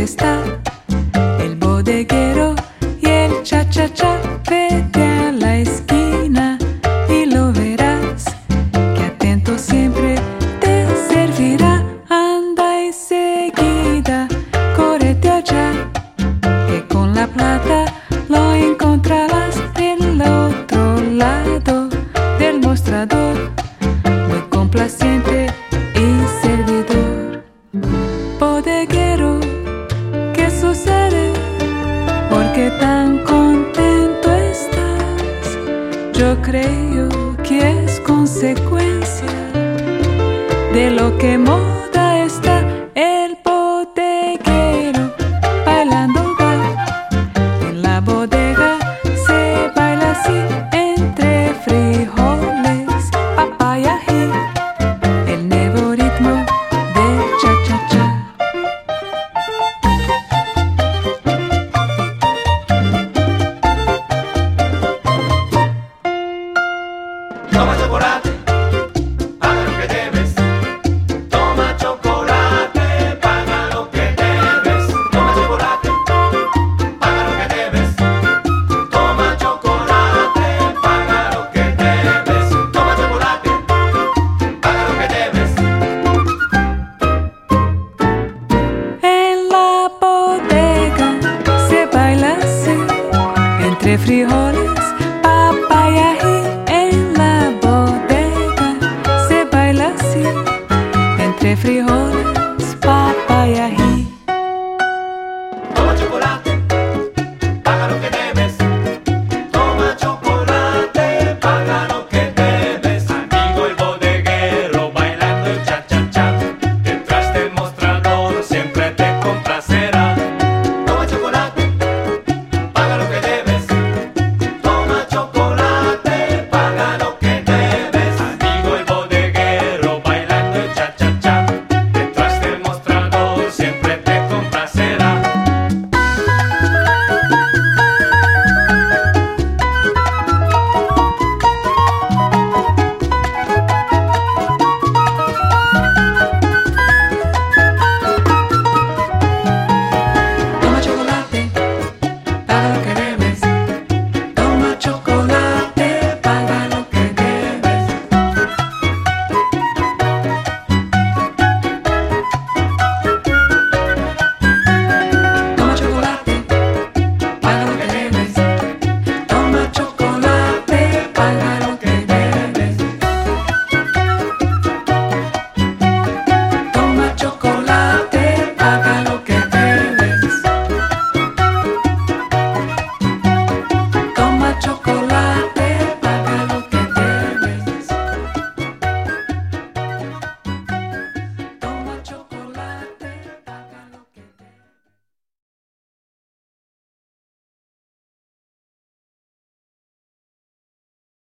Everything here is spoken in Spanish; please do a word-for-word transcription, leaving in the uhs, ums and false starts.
está el bodeguero y el cha-cha-cha. Vete a la esquina y lo verás, que atento siempre te servirá. Anda y seguida, córrete allá, que con la plata lo encontrarás del otro lado del mostrador, muy complaciente y servidor. Bodeguero, ¿qué sucede? ¿Por qué tan contento estás? Yo creo que es consecuencia de lo que moda está. El bodeguero bailando va en la bodega, se baila así entre frijoles, papaya y el nuevo ritmo del cha-cha-cha. Toma chocolate, paga lo que debes. Toma chocolate, paga lo que debes. Toma chocolate, paga lo que debes. Toma chocolate, paga lo que debes. Toma chocolate, paga lo que debes. En la bodega se baila así entre frijoles, papaya y en la bodega se baila así entre frijoles.